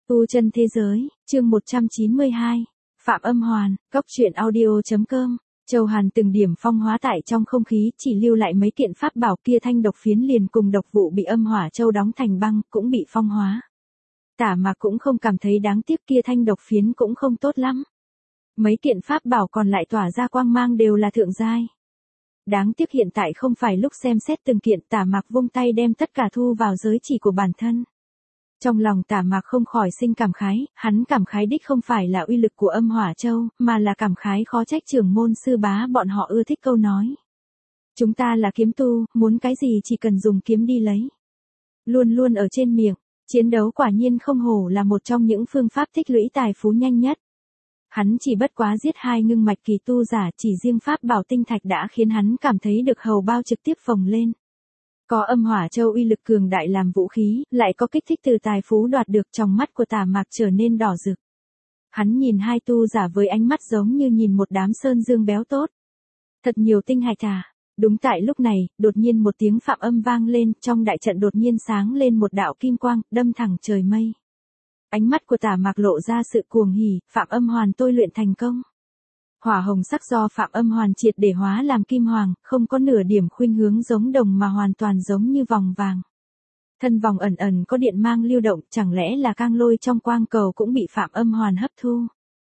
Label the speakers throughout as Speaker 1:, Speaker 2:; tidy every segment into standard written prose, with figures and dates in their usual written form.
Speaker 1: Tu chân thế giới, chương 192. Phạm Âm Hoàn, Cốc truyện audio.com. Châu Hàn từng điểm phong hóa tại trong không khí, chỉ lưu lại mấy kiện pháp bảo kia, thanh độc phiến liền cùng độc vụ bị âm hỏa châu đóng thành băng, cũng bị phong hóa. Tả Mạc cũng không cảm thấy đáng tiếc, kia thanh độc phiến cũng không tốt lắm. Mấy kiện pháp bảo còn lại tỏa ra quang mang đều là thượng giai. Đáng tiếc hiện tại không phải lúc xem xét từng kiện. Tả Mạc vung tay đem tất cả thu vào giới chỉ của bản thân. Trong lòng Tả Mạc không khỏi sinh cảm khái, hắn cảm khái đích không phải là uy lực của âm hỏa châu, mà là cảm khái khó trách trưởng môn sư bá bọn họ ưa thích câu nói. Chúng ta là kiếm tu, muốn cái gì chỉ cần dùng kiếm đi lấy. Luôn luôn ở trên miệng, chiến đấu quả nhiên không hổ là một trong những phương pháp tích lũy tài phú nhanh nhất. Hắn chỉ bất quá giết 2 ngưng mạch kỳ tu giả, chỉ riêng pháp bảo tinh thạch đã khiến hắn cảm thấy được hầu bao trực tiếp phồng lên. Có âm hỏa châu uy lực cường đại làm vũ khí, lại có kích thích từ tài phú đoạt được, trong mắt của Tả Mạc trở nên đỏ rực. Hắn nhìn hai tu giả với ánh mắt giống như nhìn một đám sơn dương béo tốt. Thật nhiều tinh hạch à. Đúng tại lúc này, đột nhiên một tiếng phạm âm vang lên, trong đại trận đột nhiên sáng lên một đạo kim quang, đâm thẳng trời mây. Ánh mắt của Tả Mạc lộ ra sự cuồng hỉ, Phạm Âm Hoàn tôi luyện thành công. Hỏa hồng sắc do Phạm Âm Hoàn triệt để hóa làm kim hoàng, không có nửa điểm khuynh hướng giống đồng mà hoàn toàn giống như vòng vàng. Thân vòng ẩn ẩn có điện mang lưu động, chẳng lẽ là cang lôi trong quang cầu cũng bị Phạm Âm Hoàn hấp thu.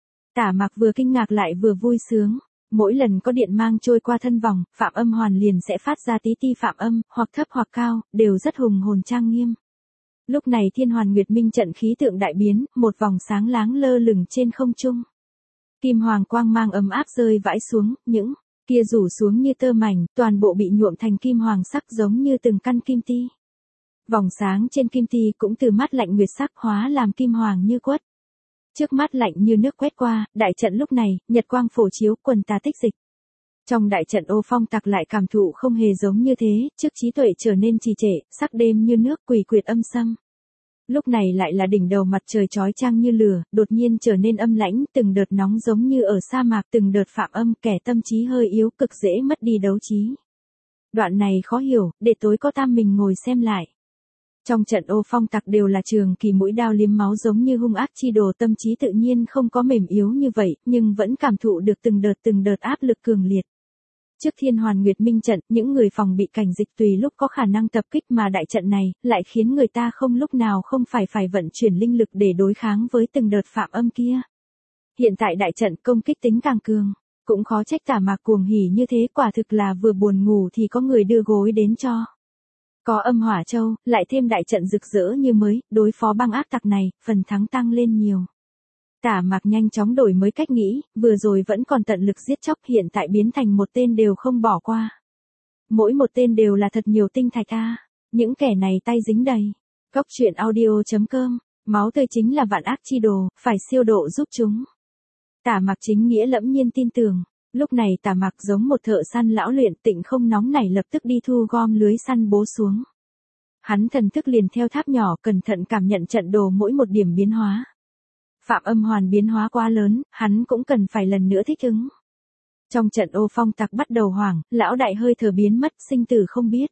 Speaker 1: Tả Mạc vừa kinh ngạc lại vừa vui sướng. Mỗi lần có điện mang trôi qua thân vòng, Phạm Âm Hoàn liền sẽ phát ra tí ti phạm âm, hoặc thấp hoặc cao, đều rất hùng hồn trang nghiêm. Lúc này Thiên Hoàn Nguyệt Minh trận khí tượng đại biến, một vòng sáng láng lơ lửng trên không trung. Kim hoàng quang mang ấm áp rơi vãi xuống, những kia rủ xuống như tơ mảnh, toàn bộ bị nhuộm thành kim hoàng sắc giống như từng căn kim ti. Vòng sáng trên kim ti cũng từ mắt lạnh nguyệt sắc hóa làm kim hoàng như quất. Trước mắt lạnh như nước quét qua, đại trận lúc này, nhật quang phổ chiếu, quần tà tích dịch. Trong đại trận Ô Phong Tặc lại cảm thụ không hề giống như thế, trước trí tuệ trở nên trì trệ, sắc đêm như nước, quỷ quyệt âm sâm. Lúc này lại là đỉnh đầu mặt trời chói chang như lửa, đột nhiên trở nên âm lãnh, từng đợt nóng giống như ở sa mạc, từng đợt phạm âm, kẻ tâm trí hơi yếu cực dễ mất đi đấu trí. Đoạn này khó hiểu, để tối có tam mình ngồi xem lại. Trong trận Ô Phong Tặc đều là trường kỳ mũi đao liếm máu giống như hung ác chi đồ, tâm trí tự nhiên không có mềm yếu như vậy, nhưng vẫn cảm thụ được từng đợt áp lực cường liệt. Trước Thiên Hoàn Nguyệt Minh trận, những người phòng bị cảnh dịch tùy lúc có khả năng tập kích, mà đại trận này lại khiến người ta không lúc nào không phải vận chuyển linh lực để đối kháng với từng đợt phạm âm kia. Hiện tại đại trận công kích tính càng cường, cũng khó trách Tả Mạc cuồng hỉ như thế, quả thực là vừa buồn ngủ thì có người đưa gối đến cho. Có âm hỏa châu, lại thêm đại trận rực rỡ như mới, đối phó băng ác tặc này, phần thắng tăng lên nhiều. Tả Mạc nhanh chóng đổi mới cách nghĩ, vừa rồi vẫn còn tận lực giết chóc, hiện tại biến thành một tên đều không bỏ qua. Mỗi một tên đều là thật nhiều tinh thạch a. Những kẻ này tay dính đầy. Cốc truyện audio.com, máu tươi chính là vạn ác chi đồ, phải siêu độ giúp chúng. Tả Mạc chính nghĩa lẫm nhiên tin tưởng. Lúc này Tả Mạc giống một thợ săn lão luyện, tịnh không nóng nảy lập tức đi thu gom lưới săn bố xuống. Hắn thần thức liền theo tháp nhỏ cẩn thận cảm nhận trận đồ mỗi một điểm biến hóa. Phạm Âm Hoàn biến hóa quá lớn, hắn cũng cần phải lần nữa thích ứng. Trong trận Ô Phong Tặc bắt đầu hoảng, lão đại hơi thở biến mất, sinh tử không biết.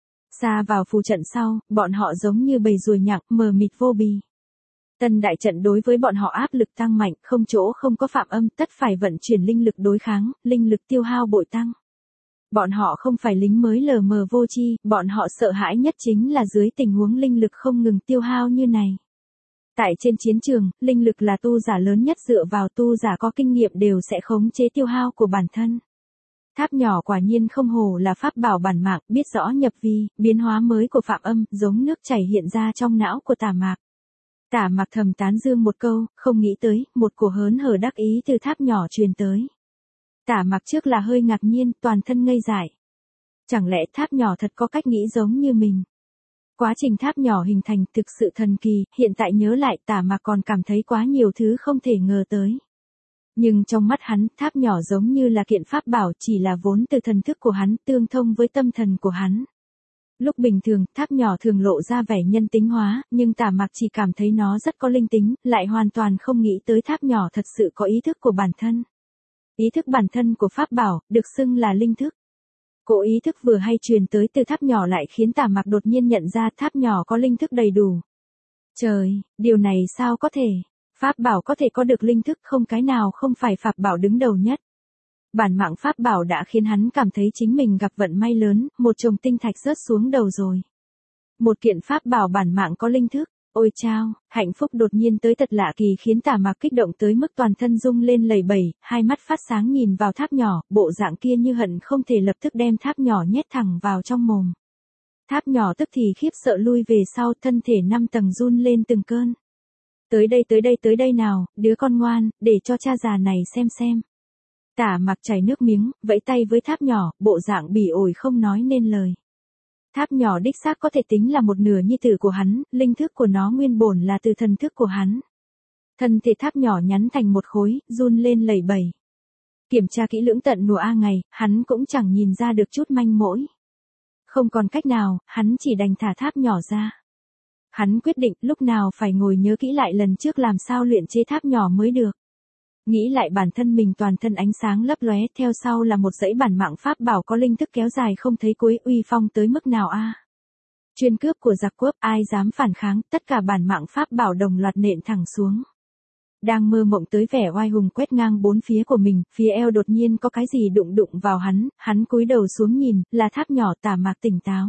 Speaker 1: Xa vào phù trận sau, bọn họ giống như bầy ruồi nhặng, mờ mịt vô bì. Tân đại trận đối với bọn họ áp lực tăng mạnh, không chỗ không có phạm âm, tất phải vận chuyển linh lực đối kháng, linh lực tiêu hao bội tăng. Bọn họ không phải lính mới lờ mờ vô tri, bọn họ sợ hãi nhất chính là dưới tình huống linh lực không ngừng tiêu hao như này. Tại trên chiến trường, linh lực là tu giả lớn nhất, dựa vào tu giả có kinh nghiệm đều sẽ khống chế tiêu hao của bản thân. Tháp nhỏ quả nhiên không hổ là pháp bảo bản mạng, biết rõ nhập vi, biến hóa mới của phạm âm, giống nước chảy hiện ra trong não của Tả Mạc. Tả Mạc thầm tán dương một câu, không nghĩ tới, một cổ hớn hở đắc ý từ tháp nhỏ truyền tới. Tả Mạc trước là hơi ngạc nhiên, toàn thân ngây dại. Chẳng lẽ tháp nhỏ thật có cách nghĩ giống như mình? Quá trình tháp nhỏ hình thành thực sự thần kỳ, hiện tại nhớ lại Tả Mạc còn cảm thấy quá nhiều thứ không thể ngờ tới. Nhưng trong mắt hắn, tháp nhỏ giống như là kiện pháp bảo, chỉ là vốn từ thần thức của hắn, tương thông với tâm thần của hắn. Lúc bình thường, tháp nhỏ thường lộ ra vẻ nhân tính hóa, nhưng Tả Mạc chỉ cảm thấy nó rất có linh tính, lại hoàn toàn không nghĩ tới tháp nhỏ thật sự có ý thức của bản thân. Ý thức bản thân của pháp bảo, được xưng là linh thức. Cỗ ý thức vừa hay truyền tới từ tháp nhỏ lại khiến Tả Mạc đột nhiên nhận ra tháp nhỏ có linh thức đầy đủ. Trời, điều này sao có thể? Pháp bảo có thể có được linh thức không, cái nào không phải pháp bảo đứng đầu nhất. Bản mạng pháp bảo đã khiến hắn cảm thấy chính mình gặp vận may lớn, một chồng tinh thạch rớt xuống đầu rồi. Một kiện pháp bảo bản mạng có linh thức, ôi chao, hạnh phúc đột nhiên tới thật lạ kỳ khiến Tả Mạc kích động tới mức toàn thân rung lên lẩy bẩy, hai mắt phát sáng nhìn vào tháp nhỏ, bộ dạng kia như hận không thể lập tức đem tháp nhỏ nhét thẳng vào trong mồm. Tháp nhỏ tức thì khiếp sợ lui về sau, thân thể 5 tầng run lên từng cơn. Tới đây nào, đứa con ngoan, để cho cha già này xem. Tả Mạc chảy nước miếng, vẫy tay với tháp nhỏ, bộ dạng bỉ ổi không nói nên lời. Tháp nhỏ đích xác có thể tính là một nửa nhi tử của hắn, linh thức của nó nguyên bổn là từ thần thức của hắn. Thân thể tháp nhỏ nhắn thành một khối, run lên lẩy bẩy. Kiểm tra kỹ lưỡng tận nùa ngày, hắn cũng chẳng nhìn ra được chút manh mối. Không còn cách nào, hắn chỉ đành thả tháp nhỏ ra. Hắn quyết định lúc nào phải ngồi nhớ kỹ lại lần trước làm sao luyện chế tháp nhỏ mới được. Nghĩ lại bản thân mình toàn thân ánh sáng lấp lóe, theo sau là một dãy bản mạng pháp bảo có linh thức kéo dài không thấy cuối, uy phong tới mức nào a? Chuyên cướp của giặc cướp, ai dám phản kháng, tất cả bản mạng pháp bảo đồng loạt nện thẳng xuống. Đang mơ mộng tới vẻ oai hùng quét ngang bốn phía của mình, phía eo đột nhiên có cái gì đụng vào hắn cúi đầu xuống nhìn, là tháp nhỏ. Tả Mạc tỉnh táo.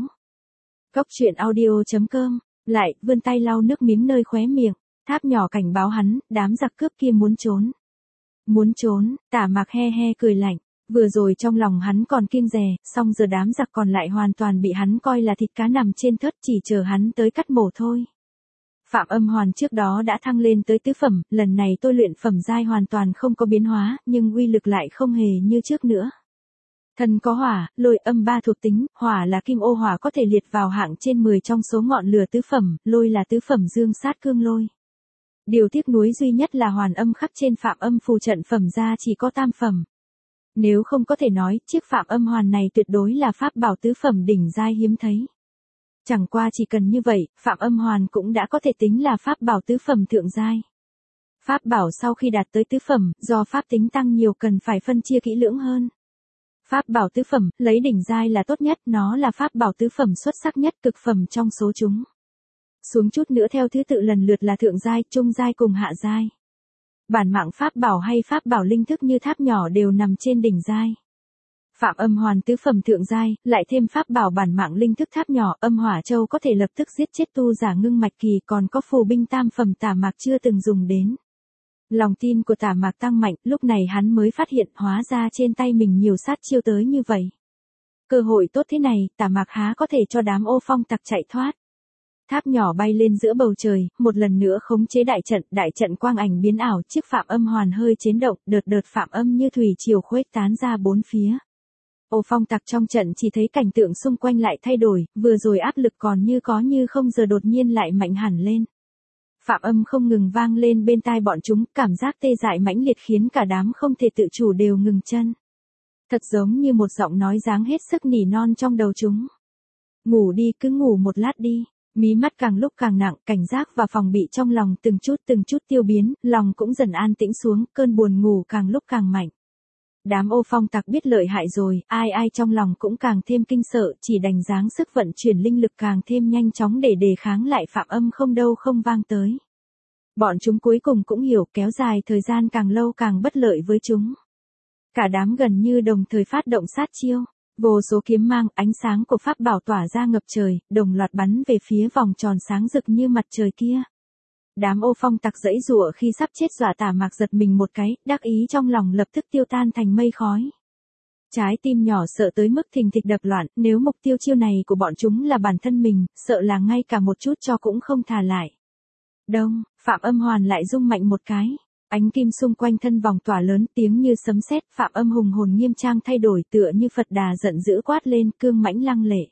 Speaker 1: Cốc truyện audio.com, lại vươn tay lau nước miếng nơi khóe miệng, tháp nhỏ cảnh báo hắn, đám giặc cướp kia muốn trốn. Muốn trốn, Tả Mạc he cười lạnh, vừa rồi trong lòng hắn còn kiêng dè, song giờ đám giặc còn lại hoàn toàn bị hắn coi là thịt cá nằm trên thớt, chỉ chờ hắn tới cắt mổ thôi. Phạm Âm Hoàn trước đó đã thăng lên tới tứ phẩm, lần này tôi luyện phẩm giai hoàn toàn không có biến hóa, nhưng uy lực lại không hề như trước nữa. Thân có hỏa, lôi âm ba thuộc tính, hỏa là kim ô hỏa có thể liệt vào hạng trên 10 trong số ngọn lửa tứ phẩm, lôi là tứ phẩm dương sát cương lôi. Điều tiếc nuối duy nhất là hoàn âm khắc trên Phạm Âm phù trận phẩm ra chỉ có tam phẩm. Nếu không có thể nói, chiếc Phạm Âm Hoàn này tuyệt đối là pháp bảo tứ phẩm đỉnh giai hiếm thấy. Chẳng qua chỉ cần như vậy, Phạm Âm Hoàn cũng đã có thể tính là pháp bảo tứ phẩm thượng giai. Pháp bảo sau khi đạt tới tứ phẩm, do pháp tính tăng nhiều cần phải phân chia kỹ lưỡng hơn. Pháp bảo tứ phẩm, lấy đỉnh giai là tốt nhất, nó là pháp bảo tứ phẩm xuất sắc nhất, cực phẩm trong số chúng. Xuống chút nữa theo thứ tự lần lượt là thượng giai, trung giai cùng hạ giai. Bản mạng pháp bảo hay pháp bảo linh thức như tháp nhỏ đều nằm trên đỉnh giai. Phạm Âm Hoàn tứ phẩm thượng giai, lại thêm pháp bảo bản mạng linh thức tháp nhỏ, Âm Hỏa Châu có thể lập tức giết chết tu giả ngưng mạch kỳ, còn có phù binh tam phẩm Tả Mạc chưa từng dùng đến. Lòng tin của Tả Mạc tăng mạnh, lúc này hắn mới phát hiện hóa ra trên tay mình nhiều sát chiêu tới như vậy. Cơ hội tốt thế này, Tả Mạc há có thể cho đám ô phong tặc chạy thoát. Tháp nhỏ bay lên giữa bầu trời, một lần nữa khống chế đại trận quang ảnh biến ảo, chiếc Phạm Âm Hoàn hơi chấn động, đợt phạm âm như thủy triều khuếch tán ra bốn phía. Ô phong tặc trong trận chỉ thấy cảnh tượng xung quanh lại thay đổi, vừa rồi áp lực còn như có như không giờ đột nhiên lại mạnh hẳn lên. Phạm âm không ngừng vang lên bên tai bọn chúng, cảm giác tê dại mãnh liệt khiến cả đám không thể tự chủ đều ngừng chân. Thật giống như một giọng nói dáng hết sức nỉ non trong đầu chúng. Ngủ đi, cứ ngủ một lát đi. Mí mắt càng lúc càng nặng, cảnh giác và phòng bị trong lòng từng chút tiêu biến, lòng cũng dần an tĩnh xuống, cơn buồn ngủ càng lúc càng mạnh. Đám ô phong tặc biết lợi hại rồi, ai trong lòng cũng càng thêm kinh sợ, chỉ đành dáng sức vận chuyển linh lực càng thêm nhanh chóng để đề kháng lại Phạm Âm không đâu không vang tới. Bọn chúng cuối cùng cũng hiểu, kéo dài thời gian càng lâu càng bất lợi với chúng. Cả đám gần như đồng thời phát động sát chiêu. Vô số kiếm mang, ánh sáng của pháp bảo tỏa ra ngập trời, đồng loạt bắn về phía vòng tròn sáng rực như mặt trời kia. Đám ô phong tặc giãy giụa khi sắp chết dọa Tả Mạc giật mình một cái, đắc ý trong lòng lập tức tiêu tan thành mây khói. Trái tim nhỏ sợ tới mức thình thịch đập loạn, nếu mục tiêu chiêu này của bọn chúng là bản thân mình, sợ là ngay cả một chút cho cũng không thả lại. Đông, Phạm Âm Hoàn lại rung mạnh một cái. Ánh kim xung quanh thân vòng tỏa lớn, tiếng như sấm sét, Phạm Âm hùng hồn nghiêm trang thay đổi, tựa như Phật Đà giận dữ quát lên, cương mãnh lăng lệ.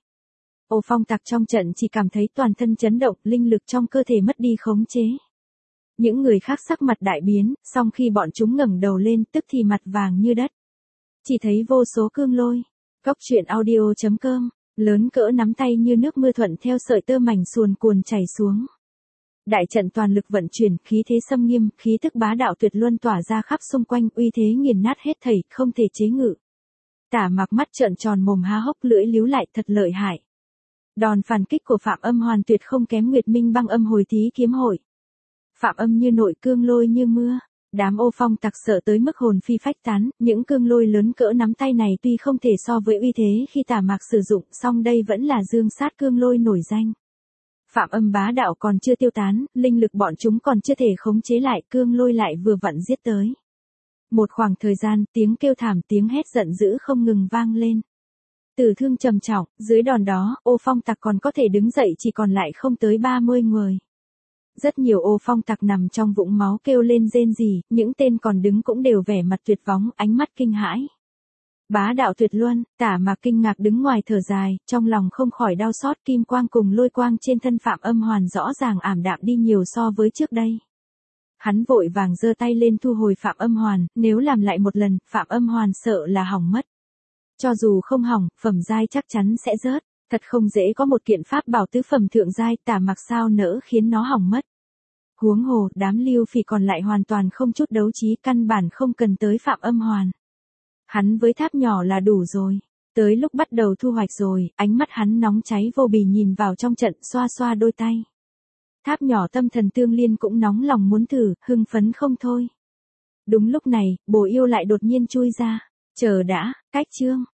Speaker 1: Ô phong tặc trong trận chỉ cảm thấy toàn thân chấn động, linh lực trong cơ thể mất đi khống chế. Những người khác sắc mặt đại biến, song khi bọn chúng ngẩng đầu lên, tức thì mặt vàng như đất. Chỉ thấy vô số cương lôi. Cốc truyện audio.com, lớn cỡ nắm tay như nước mưa thuận theo sợi tơ mảnh suồn cuồn chảy xuống. Đại trận toàn lực vận chuyển, khí thế xâm nghiêm, khí tức bá đạo tuyệt luân tỏa ra khắp xung quanh, uy thế nghiền nát hết thảy, không thể chế ngự. Tả Mạc mắt trợn tròn mồm há hốc, lưỡi líu lại, thật lợi hại. Đòn phản kích của Phạm Âm Hoàn tuyệt không kém Nguyệt Minh băng âm hồi thí kiếm hội. Phạm Âm như nội cương lôi như mưa. Đám ô phong tặc sợ tới mức hồn phi phách tán, những cương lôi lớn cỡ nắm tay này tuy không thể so với uy thế khi Tả Mạc sử dụng, song đây vẫn là dương sát cương lôi nổi danh. Phạm Âm bá đạo còn chưa tiêu tán, linh lực bọn chúng còn chưa thể khống chế lại, cương lôi lại vừa vặn giết tới. Một khoảng thời gian, tiếng kêu thảm tiếng hét giận dữ không ngừng vang lên. Tử thương trầm trọng, dưới đòn đó, ô phong tặc còn có thể đứng dậy chỉ còn lại không tới 30 người. Rất nhiều ô phong tặc nằm trong vũng máu kêu lên rên rỉ, những tên còn đứng cũng đều vẻ mặt tuyệt vọng, ánh mắt kinh hãi. Bá đạo tuyệt luân, Tả Mạc kinh ngạc đứng ngoài thở dài, trong lòng không khỏi đau xót, kim quang cùng lôi quang trên thân Phạm Âm Hoàn rõ ràng ảm đạm đi nhiều so với trước đây. Hắn vội vàng giơ tay lên thu hồi Phạm Âm Hoàn, nếu làm lại một lần, Phạm Âm Hoàn sợ là hỏng mất. Cho dù không hỏng, phẩm giai chắc chắn sẽ rớt, thật không dễ có một kiện pháp bảo tứ phẩm thượng giai, Tả Mạc sao nỡ khiến nó hỏng mất. Huống hồ, đám Lưu Phỉ còn lại hoàn toàn không chút đấu trí, căn bản không cần tới Phạm Âm Hoàn. Hắn với tháp nhỏ là đủ rồi. Tới lúc bắt đầu thu hoạch rồi, ánh mắt hắn nóng cháy vô bì nhìn vào trong trận, xoa xoa đôi tay. Tháp nhỏ tâm thần tương liên cũng nóng lòng muốn thử, hưng phấn không thôi. Đúng lúc này, Bồ Yêu lại đột nhiên chui ra. Chờ đã, cách chương.